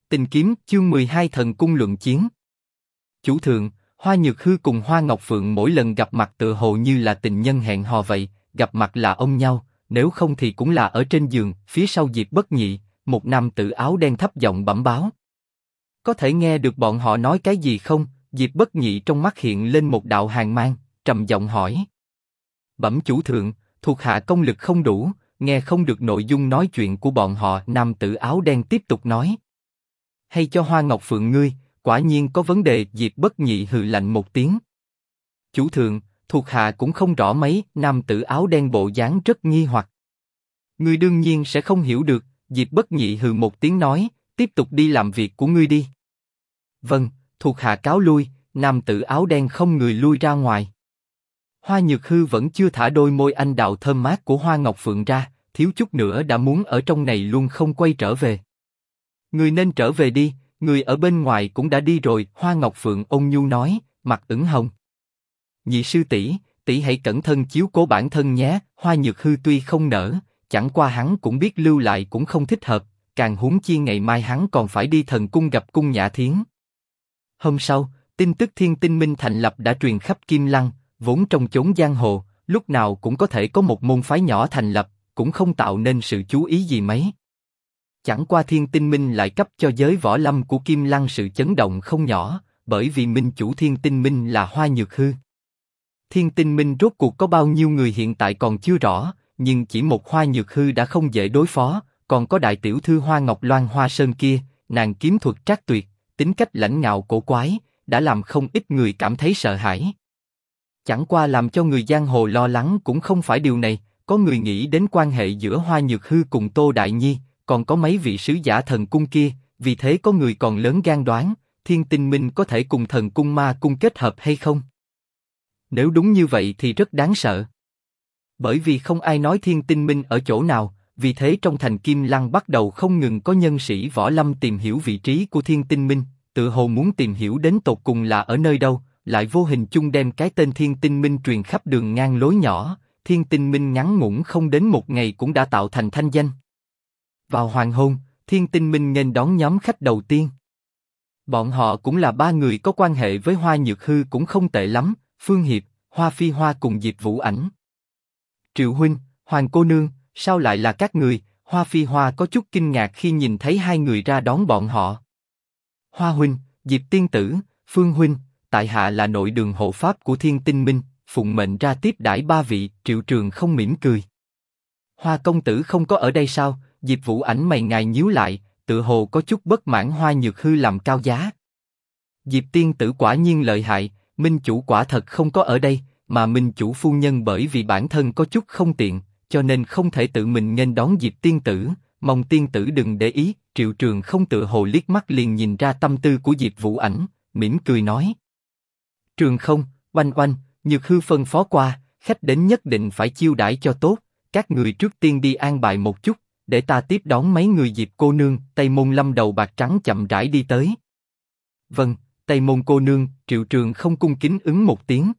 Tình kiếm chương 12 thần cung luận chiến. Chủ thượng, Hoa Nhược Hư cùng Hoa Ngọc Phượng mỗi lần gặp mặt tựa hồ như là tình nhân hẹn hò vậy, gặp mặt là ôm nhau, nếu không thì cũng là ở trên giường. Phía sau Diệp Bất Nhị, một nam tử áo đen thấp giọng bẩm báo. Có thể nghe được bọn họ nói cái gì không? Diệp Bất Nhị trong mắt hiện lên một đạo hàn mang, trầm giọng hỏi. Bẩm chủ thượng, thuộc hạ công lực không đủ, nghe không được nội dung nói chuyện của bọn họ. Nam tử áo đen tiếp tục nói. Hay cho Hoa Ngọc Phượng ngươi, quả nhiên có vấn đề. Diệp Bất Nhị hừ lạnh một tiếng. Chủ thượng, thuộc hạ cũng không rõ mấy. Nam tử áo đen bộ dáng rất nghi hoặc. Ngươi đương nhiên sẽ không hiểu được. Diệp Bất Nhị hừ một tiếng nói, tiếp tục đi làm việc của ngươi đi. Vâng, thuộc hạ cáo lui. Nam tử áo đen không người lui ra ngoài. Hoa Nhược Hư vẫn chưa thả đôi môi anh đào thơm mát của Hoa Ngọc Phượng ra, thiếu chút nữa đã muốn ở trong này luôn không quay trở về. Người nên trở về đi, người ở bên ngoài cũng đã đi rồi. Hoa Ngọc Phượng ôn nhu nói, mặt ửng hồng. Nhị sư tỷ, tỷ hãy cẩn thận chiếu cố bản thân nhé. Hoa Nhược Hư tuy không nỡ, chẳng qua hắn cũng biết lưu lại cũng không thích hợp, càng huống chi ngày mai hắn còn phải đi thần cung gặp Cung Nhã Thiến. Hôm sau, tin tức Thiên Tinh Minh thành lập đã truyền khắp Kim Lăng. Vốn trong chốn giang hồ, lúc nào cũng có thể có một môn phái nhỏ thành lập, cũng không tạo nên sự chú ý gì mấy. Chẳng qua Thiên Tinh Minh lại cấp cho giới võ lâm của Kim Lăng sự chấn động không nhỏ, bởi vì minh chủ Thiên Tinh Minh là Hoa Nhược Hư. Thiên Tinh Minh rốt cuộc có bao nhiêu người hiện tại còn chưa rõ, nhưng chỉ một Hoa Nhược Hư đã không dễ đối phó, còn có đại tiểu thư Hoa Ngọc Loan Hoa Sơn kia, nàng kiếm thuật trác tuyệt, tính cách lãnh ngạo cổ quái, đã làm không ít người cảm thấy sợ hãi. Chẳng qua làm cho người giang hồ lo lắng cũng không phải điều này, có người nghĩ đến quan hệ giữa Hoa Nhược Hư cùng Tô Đại Nhi, còn có mấy vị sứ giả thần cung kia, vì thế có người còn lớn gan đoán, Thiên Tinh Minh có thể cùng thần cung ma cung kết hợp hay không? Nếu đúng như vậy thì rất đáng sợ. Bởi vì không ai nói Thiên Tinh Minh ở chỗ nào, vì thế trong thành Kim Lăng bắt đầu không ngừng có nhân sĩ võ lâm tìm hiểu vị trí của Thiên Tinh Minh, tự hồ muốn tìm hiểu đến tột cùng là ở nơi đâu. Lại vô hình chung đem cái tên Thiên Tinh Minh truyền khắp đường ngang lối nhỏ. Thiên Tinh Minh ngắn ngủn không đến một ngày cũng đã tạo thành thanh danh. Vào hoàng hôn, Thiên Tinh Minh nghênh đón nhóm khách đầu tiên. Bọn họ cũng là ba người có quan hệ với Hoa Nhược Hư cũng không tệ lắm, Phương Hiệp, Hoa Phi Hoa cùng Diệp Vũ Ảnh. Triệu huynh, Hoàng cô nương, sao lại là các người? Hoa Phi Hoa có chút kinh ngạc khi nhìn thấy hai người ra đón bọn họ. Hoa huynh, Diệp tiên tử, Phương huynh, tại hạ là nội đường hộ pháp của Thiên Tinh Minh, phụng mệnh ra tiếp đãi ba vị. Triệu Trường không mỉm cười. Hoa công tử không có ở đây sao? Diệp Vũ Ảnh mày ngài nhíu lại, tự hồ có chút bất mãn Hoa Nhược Hư làm cao giá. Diệp tiên tử quả nhiên lợi hại, minh chủ quả thật không có ở đây, mà minh chủ phu nhân bởi vì bản thân có chút không tiện, cho nên không thể tự mình nghênh đón Diệp tiên tử, mong tiên tử đừng để ý. Triệu Trường không tự hồ liếc mắt liền nhìn ra tâm tư của Diệp Vũ Ảnh, mỉm cười nói. Trường không, oanh oanh, Nhược Hư phân phó qua, khách đến nhất định phải chiêu đãi cho tốt, các người trước tiên đi an bài một chút, để ta tiếp đón mấy người. Diệp cô nương, Tây Môn Lâm đầu bạc trắng chậm rãi đi tới. Vâng, Tây Môn cô nương. Triệu Trường không cung kính ứng một tiếng.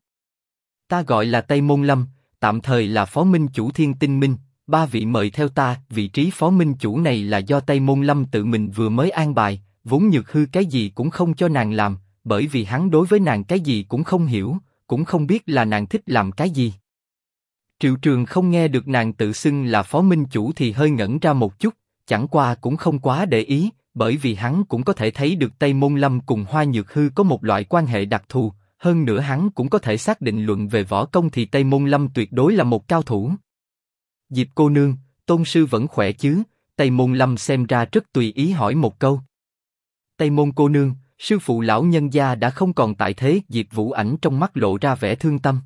Ta gọi là Tây Môn Lâm, tạm thời là phó minh chủ Thiên Tinh Minh, ba vị mời theo ta. Vị trí phó minh chủ này là do Tây Môn Lâm tự mình vừa mới an bài, vốn Nhược Hư cái gì cũng không cho nàng làm, bởi vì hắn đối với nàng cái gì cũng không hiểu, cũng không biết là nàng thích làm cái gì. Triệu Trường không nghe được nàng tự xưng là phó minh chủ thì hơi ngẩn ra một chút, chẳng qua cũng không quá để ý, bởi vì hắn cũng có thể thấy được Tây Môn Lâm cùng Hoa Nhược Hư có một loại quan hệ đặc thù, hơn nữa hắn cũng có thể xác định luận về võ công thì Tây Môn Lâm tuyệt đối là một cao thủ. Diệp cô nương, tôn sư vẫn khỏe chứ? Tây Môn Lâm xem ra rất tùy ý hỏi một câu. Tây Môn cô nương, sư phụ lão nhân gia đã không còn tại thế. Diệp Vũ Ảnh trong mắt lộ ra vẻ thương tâm.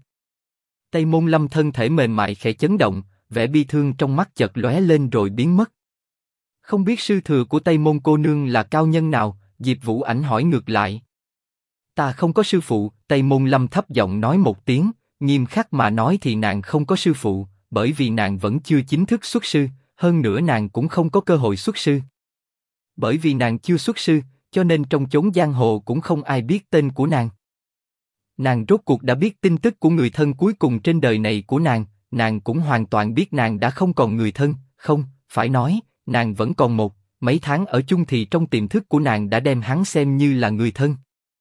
Tây Môn Lâm thân thể mềm mại khẽ chấn động, vẻ bi thương trong mắt chợt lóe lên rồi biến mất. Không biết sư thừa của Tây Môn cô nương là cao nhân nào? Diệp Vũ Ảnh hỏi ngược lại. Ta không có sư phụ. Tây Môn Lâm thấp giọng nói một tiếng, nghiêm khắc mà nói thì nàng không có sư phụ, bởi vì nàng vẫn chưa chính thức xuất sư, hơn nữa nàng cũng không có cơ hội xuất sư. Bởi vì nàng chưa xuất sư, cho nên trong chốn giang hồ cũng không ai biết tên của nàng. Nàng rốt cuộc đã biết tin tức của người thân cuối cùng trên đời này của nàng cũng hoàn toàn biết nàng đã không còn người thân, không, phải nói, nàng vẫn còn một, mấy tháng ở chung thì trong tiềm thức của nàng đã đem hắn xem như là người thân.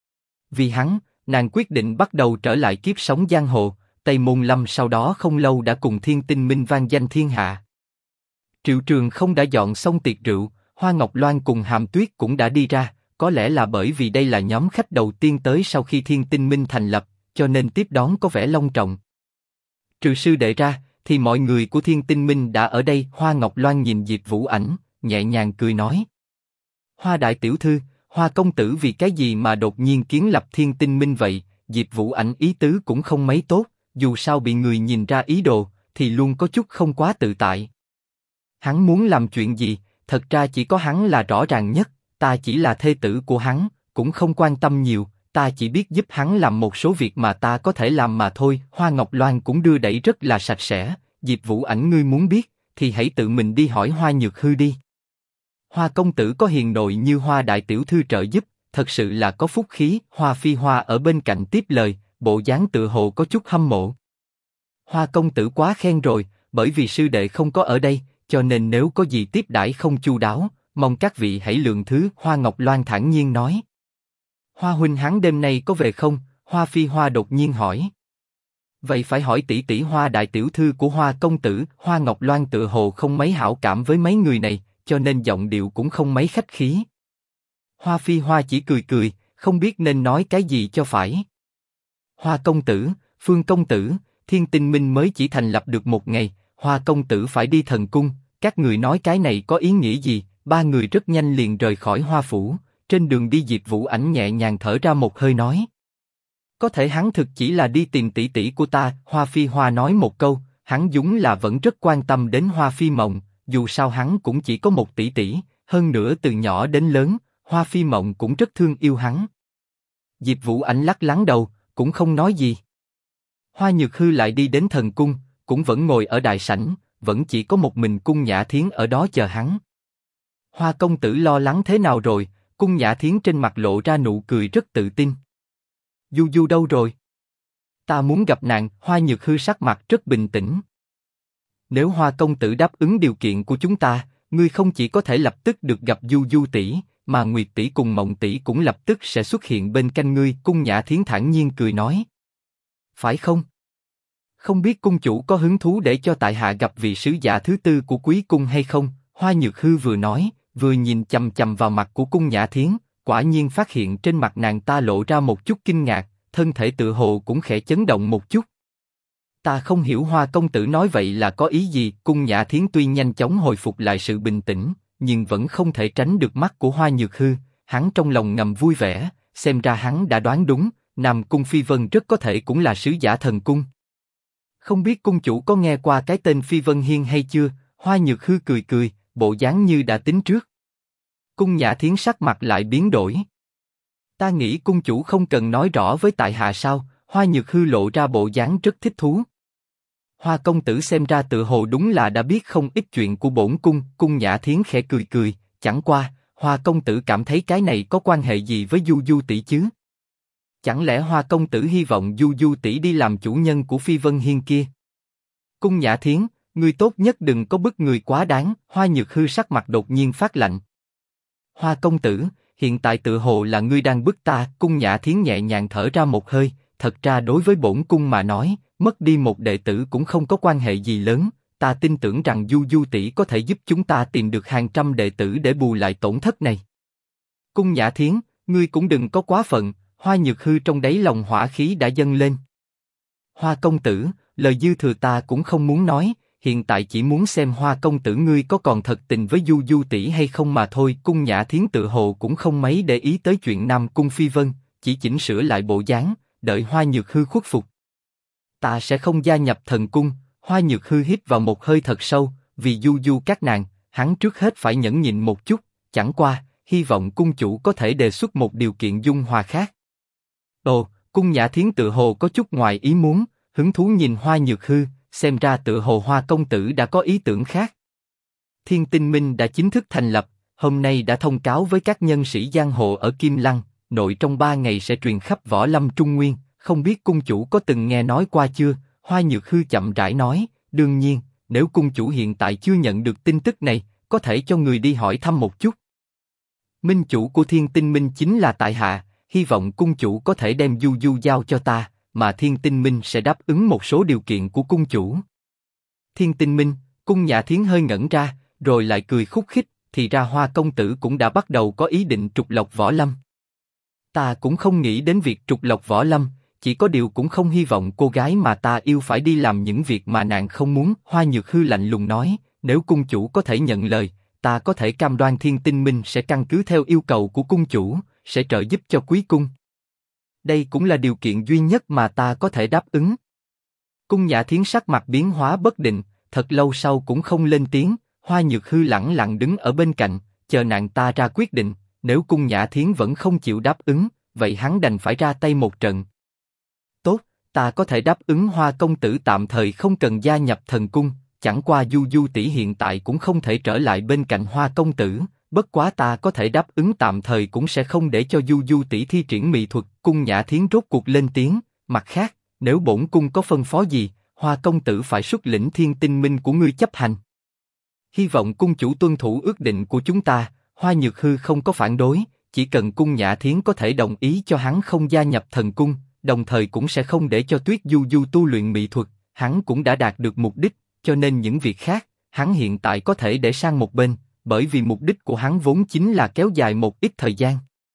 Vì hắn, nàng quyết định bắt đầu trở lại kiếp sống giang hồ. Tây Môn Lâm sau đó không lâu đã cùng Thiên Tinh Minh vang danh thiên hạ. Triệu Trường không đã dọn xong tiệc rượu, Hoa Ngọc Loan cùng Hàm Tuyết cũng đã đi ra, có lẽ là bởi vì đây là nhóm khách đầu tiên tới sau khi Thiên Tinh Minh thành lập, cho nên tiếp đón có vẻ long trọng. Trừ sư đệ ra, thì mọi người của Thiên Tinh Minh đã ở đây. Hoa Ngọc Loan nhìn Diệp Vũ Ảnh, nhẹ nhàng cười nói: Hoa đại tiểu thư, Hoa công tử vì cái gì mà đột nhiên kiến lập Thiên Tinh Minh vậy? Diệp Vũ Ảnh ý tứ cũng không mấy tốt, dù sao bị người nhìn ra ý đồ, thì luôn có chút không quá tự tại. Hắn muốn làm chuyện gì, thật ra chỉ có hắn là rõ ràng nhất, ta chỉ là thê tử của hắn, cũng không quan tâm nhiều, ta chỉ biết giúp hắn làm một số việc mà ta có thể làm mà thôi. Hoa Ngọc Loan cũng đưa đẩy rất là sạch sẽ. Diệp Vũ Ảnh, ngươi muốn biết, thì hãy tự mình đi hỏi Hoa Nhược Hư đi. Hoa công tử có hiền nội như Hoa đại tiểu thư trợ giúp, thật sự là có phúc khí. Hoa Phi Hoa ở bên cạnh tiếp lời, bộ dáng tự hồ có chút hâm mộ. Hoa công tử quá khen rồi, bởi vì sư đệ không có ở đây, cho nên nếu có gì tiếp đãi không chu đáo, mong các vị hãy lượng thứ. Hoa Ngọc Loan thản nhiên nói. Hoa huynh hắn đêm nay có về không? Hoa Phi Hoa đột nhiên hỏi. Vậy phải hỏi tỷ tỷ Hoa đại tiểu thư của Hoa công tử. Hoa Ngọc Loan tự hồ không mấy hảo cảm với mấy người này, cho nên giọng điệu cũng không mấy khách khí. Hoa Phi Hoa chỉ cười cười, không biết nên nói cái gì cho phải. Hoa công tử, Phương công tử, Thiên Tinh Minh mới chỉ thành lập được một ngày, Hoa công tử phải đi thần cung, các người nói cái này có ý nghĩa gì? Ba người rất nhanh liền rời khỏi Hoa phủ. Trên đường đi Diệp Vũ Ảnh nhẹ nhàng thở ra một hơi nói: Có thể hắn thực chỉ là đi tìm tỷ tỷ của ta. Hoa Phi Hoa nói một câu, hắn đúng là vẫn rất quan tâm đến Hoa Phi Mộng, dù sao hắn cũng chỉ có một tỷ tỷ, hơn nữa từ nhỏ đến lớn, Hoa Phi Mộng cũng rất thương yêu hắn. Diệp Vũ Ảnh lắc lắc đầu, cũng không nói gì. Hoa Nhược Hư lại đi đến thần cung, cũng vẫn ngồi ở đại sảnh, vẫn chỉ có một mình Cung Nhã Thiến ở đó chờ hắn. Hoa công tử lo lắng thế nào rồi? Cung Nhã Thiến trên mặt lộ ra nụ cười rất tự tin. Du Du đâu rồi? Ta muốn gặp nàng. Hoa Nhược Hư sắc mặt rất bình tĩnh. Nếu Hoa công tử đáp ứng điều kiện của chúng ta, ngươi không chỉ có thể lập tức được gặp Du Du tỷ, mà Nguyệt tỷ cùng Mộng tỷ cũng lập tức sẽ xuất hiện bên cạnh ngươi. Cung Nhã Thiến thản nhiên cười nói. Phải không? Không biết cung chủ có hứng thú để cho tại hạ gặp vị sứ giả thứ tư của quý cung hay không? Hoa Nhược Hư vừa nói, vừa nhìn chằm chằm vào mặt của Cung Nhã Thiến, quả nhiên phát hiện trên mặt nàng ta lộ ra một chút kinh ngạc, thân thể tự hồ cũng khẽ chấn động một chút. Ta không hiểu Hoa công tử nói vậy là có ý gì? Cung Nhã Thiến tuy nhanh chóng hồi phục lại sự bình tĩnh, nhưng vẫn không thể tránh được mắt của Hoa Nhược Hư. Hắn trong lòng ngầm vui vẻ, xem ra hắn đã đoán đúng, Nam Cung Phi Vân rất có thể cũng là sứ giả thần cung. Không biết cung chủ có nghe qua cái tên Phi Vân Hiên hay chưa? Hoa Nhược Hư cười cười, bộ dáng như đã tính trước. Cung Nhã Thiến sắc mặt lại biến đổi. Ta nghĩ cung chủ không cần nói rõ với tại hạ sao? Hoa Nhược Hư lộ ra bộ dáng rất thích thú. Hoa công tử xem ra tự hồ đúng là đã biết không ít chuyện của bổn cung. Cung Nhã Thiến khẽ cười cười, chẳng qua, Hoa công tử cảm thấy cái này có quan hệ gì với Du Du tỷ chứ? Chẳng lẽ Hoa công tử hy vọng Du Du tỷ đi làm chủ nhân của Phi Vân Hiên kia? Cung Nhã Thiến, ngươi tốt nhất đừng có bức người quá đáng. Hoa Nhược Hư sắc mặt đột nhiên phát lạnh. Hoa công tử, hiện tại tự hồ là ngươi đang bức ta. Cung Nhã Thiến nhẹ nhàng thở ra một hơi. Thật ra đối với bổn cung mà nói, mất đi một đệ tử cũng không có quan hệ gì lớn. Ta tin tưởng rằng Du Du tỷ có thể giúp chúng ta tìm được hàng trăm đệ tử để bù lại tổn thất này. Cung Nhã Thiến, ngươi cũng đừng có quá phận. Hoa Nhược Hư trong đáy lòng hỏa khí đã dâng lên. Hoa công tử, lời dư thừa ta cũng không muốn nói, hiện tại chỉ muốn xem Hoa công tử ngươi có còn thật tình với Du Du tỷ hay không mà thôi. Cung Nhã Thiến tự hồ cũng không mấy để ý tới chuyện Nam Cung Phi Vân, chỉ chỉnh sửa lại bộ dáng, đợi Hoa Nhược Hư khuất phục. Ta sẽ không gia nhập thần cung. Hoa Nhược Hư hít vào một hơi thật sâu, vì Du Du các nàng, hắn trước hết phải nhẫn nhịn một chút, chẳng qua, hy vọng cung chủ có thể đề xuất một điều kiện dung hòa khác. Ồ, Cung Nhã Thiến tự hồ có chút ngoài ý muốn, hứng thú nhìn Hoa Nhược Hư, xem ra tự hồ Hoa công tử đã có ý tưởng khác. Thiên Tinh Minh đã chính thức thành lập, hôm nay đã thông cáo với các nhân sĩ giang hồ ở Kim Lăng, nội trong 3 ngày sẽ truyền khắp võ lâm Trung Nguyên, không biết cung chủ có từng nghe nói qua chưa? Hoa Nhược Hư chậm rãi nói, đương nhiên, nếu cung chủ hiện tại chưa nhận được tin tức này, có thể cho người đi hỏi thăm một chút. Minh chủ của Thiên Tinh Minh chính là tại hạ, hy vọng cung chủ có thể đem Du Du giao cho ta, mà Thiên Tinh Minh sẽ đáp ứng một số điều kiện của cung chủ. Thiên Tinh Minh, Cung Nhã Thiến hơi ngẩn ra, rồi lại cười khúc khích, thì ra Hoa công tử cũng đã bắt đầu có ý định trục lộc Võ Lâm. Ta cũng không nghĩ đến việc trục lộc Võ Lâm, chỉ có điều cũng không hy vọng cô gái mà ta yêu phải đi làm những việc mà nàng không muốn. Hoa Nhược Hư lạnh lùng nói, nếu cung chủ có thể nhận lời, ta có thể cam đoan Thiên Tinh Minh sẽ căn cứ theo yêu cầu của cung chủ, sẽ trợ giúp cho quý cung. Đây cũng là điều kiện duy nhất mà ta có thể đáp ứng. Cung Nhã Thiến sắc mặt biến hóa bất định, thật lâu sau cũng không lên tiếng. Hoa Nhược Hư lẳng lặng đứng ở bên cạnh, chờ nàng ta ra quyết định. Nếu Cung Nhã Thiến vẫn không chịu đáp ứng, vậy hắn đành phải ra tay một trận. Tốt, ta có thể đáp ứng Hoa công tử tạm thời không cần gia nhập thần cung, chẳng qua Du Du tỷ hiện tại cũng không thể trở lại bên cạnh Hoa công tử, bất quá ta có thể đáp ứng tạm thời cũng sẽ không để cho Du Du tỷ thi triển mỹ thuật. Cung Nhã Thiến rốt cuộc lên tiếng, mặt khác, nếu bổn cung có phân phó gì, Hoa công tử phải xuất lĩnh Thiên Tinh Minh của ngươi chấp hành. Hy vọng cung chủ tuân thủ ước định của chúng ta. Hoa Nhược Hư không có phản đối, chỉ cần Cung Nhã Thiến có thể đồng ý cho hắn không gia nhập thần cung, đồng thời cũng sẽ không để cho Tuyết Du Du tu luyện mỹ thuật, hắn cũng đã đạt được mục đích, cho nên những việc khác, hắn hiện tại có thể để sang một bên, bởi vì mục đích của hắn vốn chính là kéo dài một ít thời gian.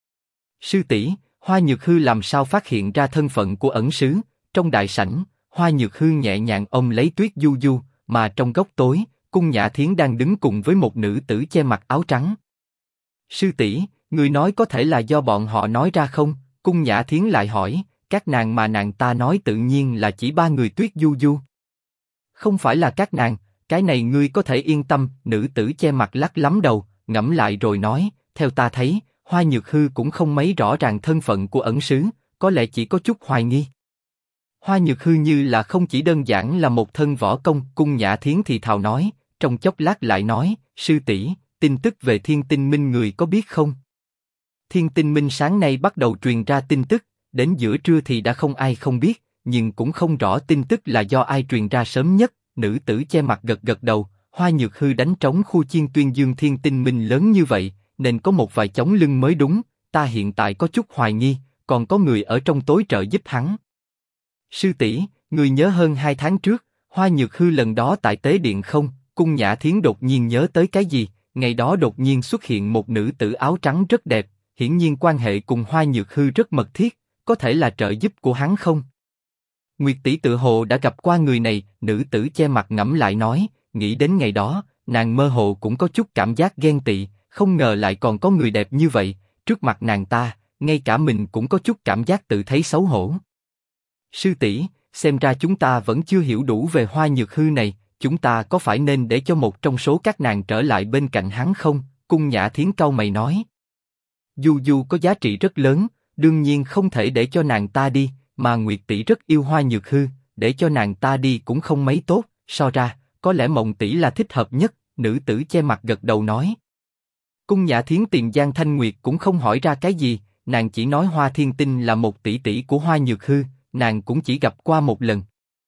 Sư tỷ, Hoa Nhược Hư làm sao phát hiện ra thân phận của ẩn sứ? Trong đại sảnh, Hoa Nhược Hư nhẹ nhàng ôm lấy Tuyết Du Du, mà trong góc tối, Cung Nhã Thiến đang đứng cùng với một nữ tử che mặt áo trắng. Sư tỷ, người nói có thể là do bọn họ nói ra không? Cung Nhã Thiến lại hỏi. Các nàng mà nàng ta nói tự nhiên là chỉ ba người Tuyết Du Du. Không phải là các nàng, cái này ngươi có thể yên tâm. Nữ tử che mặt lắc lắm đầu, ngẫm lại rồi nói, theo ta thấy, Hoa Nhược Hư cũng không mấy rõ ràng thân phận của ẩn sứ, có lẽ chỉ có chút hoài nghi. Hoa Nhược Hư như là không chỉ đơn giản là một thân võ công. Cung Nhã Thiến thì thào nói, trong chốc lát lại nói, sư tỷ, tin tức về Thiên Tinh Minh người có biết không? Thiên Tinh Minh sáng nay bắt đầu truyền ra tin tức, đến giữa trưa thì đã không ai không biết, nhưng cũng không rõ tin tức là do ai truyền ra sớm nhất. Nữ tử che mặt gật gật đầu, Hoa Nhược Hư đánh trống khu chiên tuyên dương Thiên Tinh Minh lớn như vậy, nên có một vài chống lưng mới đúng. Ta hiện tại có chút hoài nghi, còn có người ở trong tối trợ giúp hắn. Sư tỷ, người nhớ hơn 2 tháng trước, Hoa Nhược Hư lần đó tại tế điện không? Cung Nhã Thiến đột nhiên nhớ tới cái gì, ngày đó đột nhiên xuất hiện một nữ tử áo trắng rất đẹp, hiển nhiên quan hệ cùng Hoa Nhược Hư rất mật thiết, có thể là trợ giúp của hắn không? Nguyệt tỷ tự hồ đã gặp qua người này. Nữ tử che mặt ngẫm lại nói, nghĩ đến ngày đó, nàng mơ hồ cũng có chút cảm giác ghen tị, không ngờ lại còn có người đẹp như vậy, trước mặt nàng ta, ngay cả mình cũng có chút cảm giác tự thấy xấu hổ. Sư tỷ, xem ra chúng ta vẫn chưa hiểu đủ về Hoa Nhược Hư này, chúng ta có phải nên để cho một trong số các nàng trở lại bên cạnh hắn không? Cung Nhã Thiến cau mày nói. Du Du có giá trị rất lớn, đương nhiên không thể để cho nàng ta đi, mà Nguyệt tỷ rất yêu Hoa Nhược Hư, để cho nàng ta đi cũng không mấy tốt. So ra, có lẽ Mộng tỷ là thích hợp nhất. Nữ tử che mặt gật đầu nói. Cung Nhã Thiến tìm Giang Thanh Nguyệt cũng không hỏi ra cái gì, nàng chỉ nói Hoa Thiên Tinh là một tỷ tỷ của Hoa Nhược Hư, nàng cũng chỉ gặp qua một lần.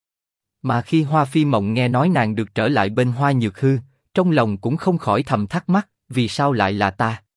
Mà khi Hoa Phi Mộng nghe nói nàng được trở lại bên Hoa Nhược Hư, trong lòng cũng không khỏi thầm thắc mắc, vì sao lại là ta?